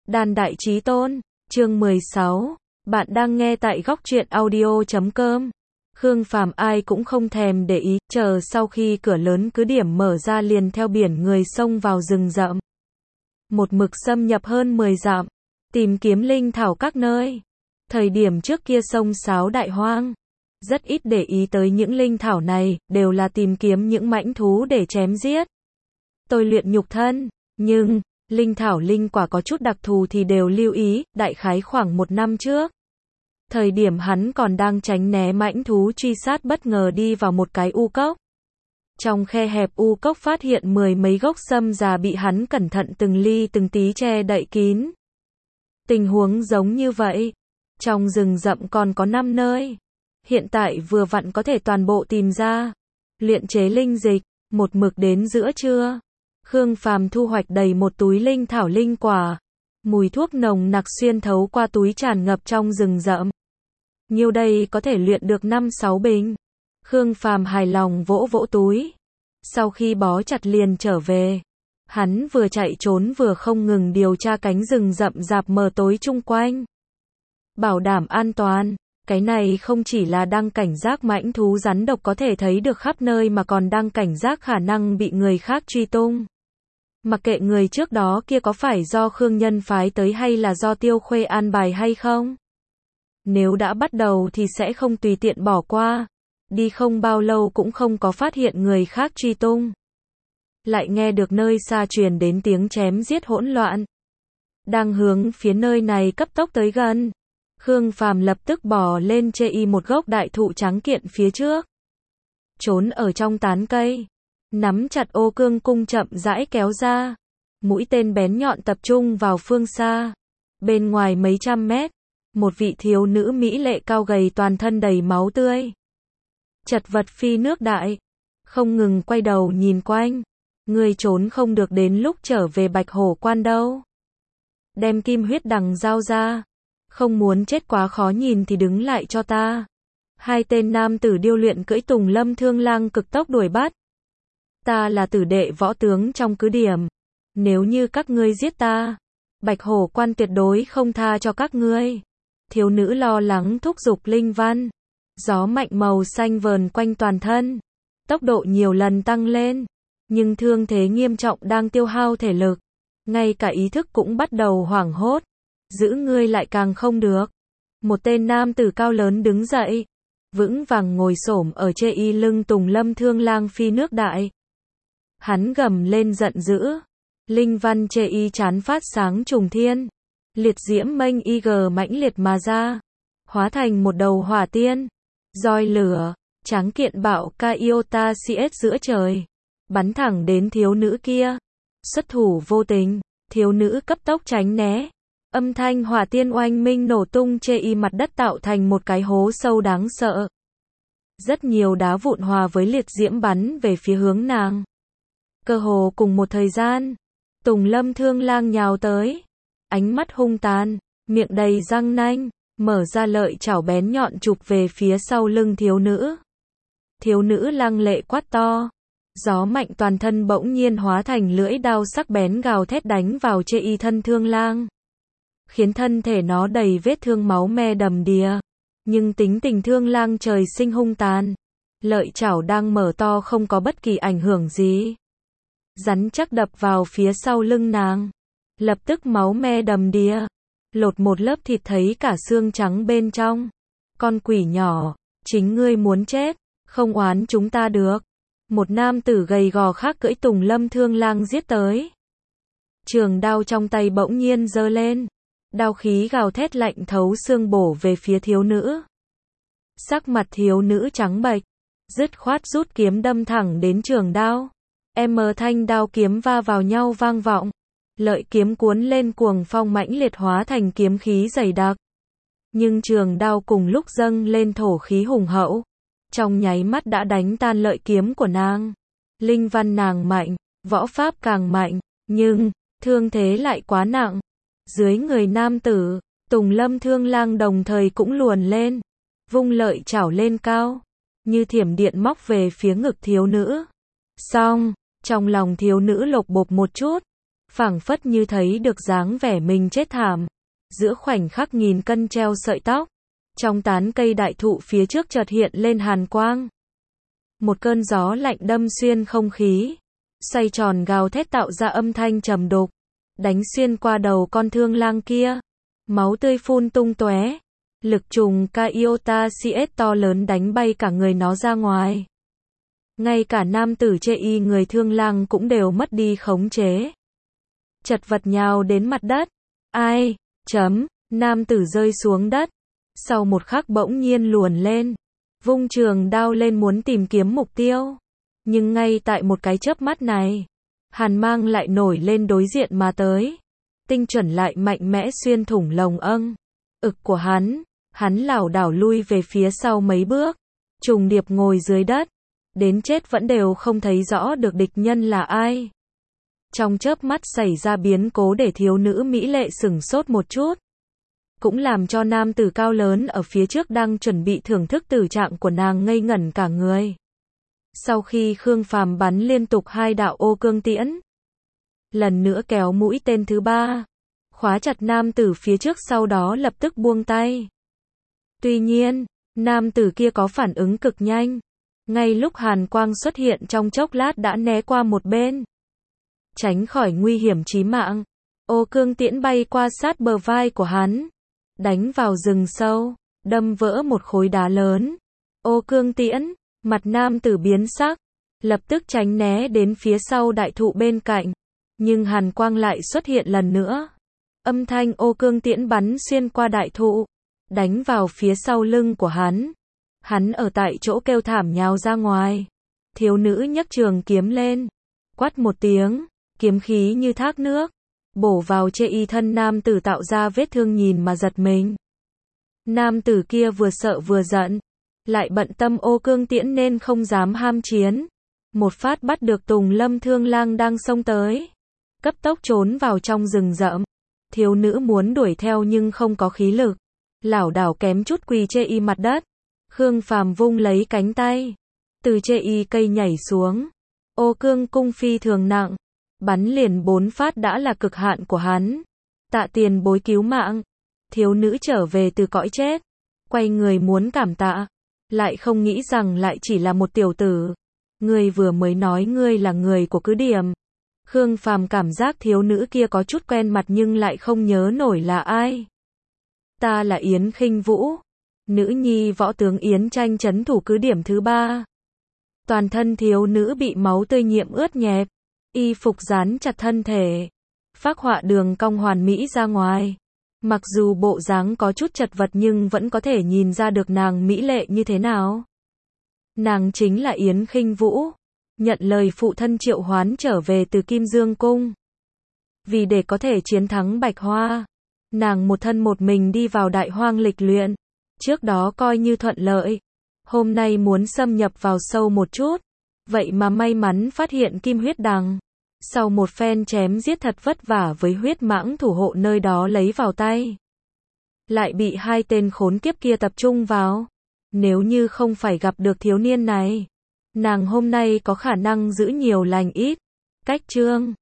Đàn đại chí tôn, chương 16. Bạn đang nghe tại góc truyện audio.com. Khương Phàm ai cũng không thèm để ý, chờ sau khi cửa lớn cứ điểm mở ra liền theo biển người xông vào rừng rậm. Một mực xâm nhập hơn 10 dặm, tìm kiếm linh thảo các nơi. Thời điểm trước kia sông Sáo Đại Hoang, rất ít để ý tới những linh thảo này, đều là tìm kiếm những mãnh thú để chém giết. Tôi luyện nhục thân, nhưng linh thảo linh quả có chút đặc thù thì đều lưu ý, đại khái khoảng 1 năm trước. Thời điểm hắn còn đang tránh né mãnh thú truy sát bất ngờ đi vào một cái u cốc. Trong khe hẹp u cốc phát hiện 10 mấy gốc sâm già bị hắn cẩn thận từng ly từng tí che đậy kín. Tình huống giống như vậy, trong rừng rậm còn có 5 nơi. Hiện tại vừa vặn có thể toàn bộ tìm ra. Luyện chế linh dịch, một mực đến giữa trưa. Khương Phàm thu hoạch đầy một túi linh thảo linh quả. Mùi thuốc nồng nặc xuyên thấu qua túi tràn ngập trong rừng rậm. Nhiêu đây có thể luyện được 5-6 bình. Khương Phàm hài lòng vỗ vỗ túi. Sau khi bó chặt liền trở về. Hắn vừa chạy trốn vừa không ngừng điều tra cánh rừng rậm rạp mờ tối chung quanh. Bảo đảm an toàn. Cái này không chỉ là đang cảnh giác mãnh thú rắn độc có thể thấy được khắp nơi mà còn đang cảnh giác khả năng bị người khác truy tung. Mặc kệ người trước đó kia có phải do Khương Nhân phái tới hay là do Tiêu Khuê an bài hay không. Nếu đã bắt đầu thì sẽ không tùy tiện bỏ qua. Đi không bao lâu cũng không có phát hiện người khác truy tung. Lại nghe được nơi xa truyền đến tiếng chém giết hỗn loạn. Đang hướng phía nơi này cấp tốc tới gần. Khương Phàm lập tức bò lên chê một gốc đại thụ trắng kiện phía trước. Trốn ở trong tán cây. Nắm chặt ô cương cung chậm rãi kéo ra. Mũi tên bén nhọn tập trung vào phương xa. Bên ngoài mấy trăm mét. Một vị thiếu nữ mỹ lệ cao gầy toàn thân đầy máu tươi. Chật vật phi nước đại. Không ngừng quay đầu nhìn quanh. Người trốn không được đến lúc trở về Bạch Hổ Quan đâu. Đem kim huyết đằng dao ra. Không muốn chết quá khó nhìn thì đứng lại cho ta. Hai tên nam tử điêu luyện cưỡi Tùng Lâm Thương Lang cực tốc đuổi bắt. Ta là tử đệ võ tướng trong cứ điểm. Nếu như các ngươi giết ta, Bạch Hổ Quan tuyệt đối không tha cho các ngươi. Thiếu nữ lo lắng thúc giục Linh Văn. Gió mạnh màu xanh vờn quanh toàn thân. Tốc độ nhiều lần tăng lên. Nhưng thương thế nghiêm trọng đang tiêu hao thể lực. Ngay cả ý thức cũng bắt đầu hoảng hốt. Giữ ngươi lại càng không được. Một tên nam tử cao lớn đứng dậy. Vững vàng ngồi xổm ở chê y lưng Tùng Lâm Thương Lang phi nước đại. Hắn gầm lên giận dữ. Linh văn chê y chán phát sáng trùng thiên. Liệt diễm mênh y gờ mãnh liệt mà ra. Hóa thành một đầu hỏa tiên. Roi lửa. Tráng kiện bạo ca iota CS giữa trời. Bắn thẳng đến thiếu nữ kia. Xuất thủ vô tình. Thiếu nữ cấp tốc tránh né. Âm thanh hỏa tiên oanh minh nổ tung chê y mặt đất tạo thành một cái hố sâu đáng sợ. Rất nhiều đá vụn hòa với liệt diễm bắn về phía hướng nàng. Cơ hồ cùng một thời gian, Tùng Lâm Thương Lang nhào tới. Ánh mắt hung tàn, miệng đầy răng nanh, mở ra lợi chảo bén nhọn chụp về phía sau lưng thiếu nữ. Thiếu nữ lăng lệ quát to. Gió mạnh toàn thân bỗng nhiên hóa thành lưỡi đao sắc bén gào thét đánh vào chê y thân Thương Lang. Khiến thân thể nó đầy vết thương máu me đầm đìa. Nhưng tính tình Thương Lang trời sinh hung tàn. Lợi chảo đang mở to không có bất kỳ ảnh hưởng gì. Rắn chắc đập vào phía sau lưng nàng. Lập tức máu me đầm đìa. Lột một lớp thịt thấy cả xương trắng bên trong. Con quỷ nhỏ, chính ngươi muốn chết, không oán chúng ta được. Một nam tử gầy gò khác cưỡi Tùng Lâm Thương Lang giết tới. Trường đao trong tay bỗng nhiên giơ lên. Đao khí gào thét lạnh thấu xương bổ về phía thiếu nữ. Sắc mặt thiếu nữ trắng bệch, dứt khoát rút kiếm đâm thẳng đến trường đao. Thanh đao kiếm va vào nhau vang vọng. Lợi kiếm cuốn lên cuồng phong mãnh liệt hóa thành kiếm khí dày đặc. Nhưng trường đao cùng lúc dâng lên thổ khí hùng hậu. Trong nháy mắt đã đánh tan lợi kiếm của nàng. Linh văn nàng mạnh, võ pháp càng mạnh, nhưng thương thế lại quá nặng. Dưới người nam tử, Tùng Lâm Thương Lang đồng thời cũng luồn lên. Vung lợi chảo lên cao. Như thiểm điện móc về phía ngực thiếu nữ. Xong, trong lòng thiếu nữ lột bột một chút. phảng phất như thấy được dáng vẻ mình chết thảm. Giữa khoảnh khắc nghìn cân treo sợi tóc, trong tán cây đại thụ phía trước chợt hiện lên hàn quang. Một cơn gió lạnh đâm xuyên không khí, xoay tròn gào thét tạo ra âm thanh trầm đục, đánh xuyên qua đầu con thương lang kia. Máu tươi phun tung tóe, lực trùng Kaiota CS to lớn đánh bay cả người nó ra ngoài. Ngay cả nam tử chê y người thương lang cũng đều mất đi khống chế. Chật vật nhào đến mặt đất. Ai? Nam tử rơi xuống đất. Sau một khắc bỗng nhiên luồn lên, vung trường đao lên muốn tìm kiếm mục tiêu. Nhưng ngay tại một cái chớp mắt này, hàn mang lại nổi lên đối diện mà tới. Tinh chuẩn lại mạnh mẽ xuyên thủng lồng ực của hắn lảo đảo lui về phía sau mấy bước, trùng điệp ngồi dưới đất, đến chết vẫn đều không thấy rõ được địch nhân là ai. Trong chớp mắt xảy ra biến cố để thiếu nữ mỹ lệ sửng sốt một chút, cũng làm cho nam tử cao lớn ở phía trước đang chuẩn bị thưởng thức tử trạng của nàng ngây ngẩn cả người. Sau khi Khương Phàm bắn liên tục 2 đạo ô cương tiễn, lần nữa kéo mũi tên thứ 3, khóa chặt nam tử phía trước, sau đó lập tức buông tay. Tuy nhiên, nam tử kia có phản ứng cực nhanh. Ngay lúc hàn quang xuất hiện trong chốc lát đã né qua một bên, tránh khỏi nguy hiểm chí mạng. Ô cương tiễn bay qua sát bờ vai của hắn, đánh vào rừng sâu, đâm vỡ một khối đá lớn. Ô cương tiễn, mặt nam tử biến sắc, lập tức tránh né đến phía sau đại thụ bên cạnh. Nhưng hàn quang lại xuất hiện lần nữa. Âm thanh ô cương tiễn bắn xuyên qua đại thụ, đánh vào phía sau lưng của hắn. Hắn ở tại chỗ kêu thảm nhào ra ngoài. Thiếu nữ nhấc trường kiếm lên, quát một tiếng, kiếm khí như thác nước, bổ vào chê y thân nam tử tạo ra vết thương nhìn mà giật mình. Nam tử kia vừa sợ vừa giận, lại bận tâm ô cương tiễn nên không dám ham chiến. Một phát bắt được Tùng Lâm thương lang đang xông tới, cấp tốc trốn vào trong rừng rậm. Thiếu nữ muốn đuổi theo nhưng không có khí lực, lảo đảo kém chút quỳ chê y mặt đất. Khương Phàm vung lấy cánh tay, từ chê y cây nhảy xuống. Ô cương cung phi thường nặng, bắn liền 4 phát đã là cực hạn của hắn. Tạ tiền bối cứu mạng. Thiếu nữ trở về từ cõi chết, quay người muốn cảm tạ, lại không nghĩ rằng lại chỉ là một tiểu tử. Ngươi vừa mới nói ngươi là người của cứ điểm. Khương Phàm cảm giác thiếu nữ kia có chút quen mặt nhưng lại không nhớ nổi là ai. Ta là Yến Khinh Vũ, nữ nhi võ tướng Yến Tranh trấn thủ cứ điểm thứ 3. Toàn thân thiếu nữ bị máu tươi nhuộm ướt nhẹp, y phục dán chặt thân thể, phác họa đường cong hoàn mỹ ra ngoài. Mặc dù bộ dáng có chút chật vật nhưng vẫn có thể nhìn ra được nàng mỹ lệ như thế nào. Nàng chính là Yến Khinh Vũ, nhận lời phụ thân triệu hoán trở về từ Kim Dương Cung. Vì để có thể chiến thắng Bạch Hoa, nàng một thân một mình đi vào Đại Hoang lịch luyện. Trước đó coi như thuận lợi, hôm nay muốn xâm nhập vào sâu một chút, vậy mà may mắn phát hiện kim huyết đằng. Sau một phen chém giết thật vất vả với huyết mãng thủ hộ nơi đó lấy vào tay, lại bị 2 tên khốn kiếp kia tập trung vào. Nếu như không phải gặp được thiếu niên này, nàng hôm nay có khả năng giữ nhiều lành ít. Cách chương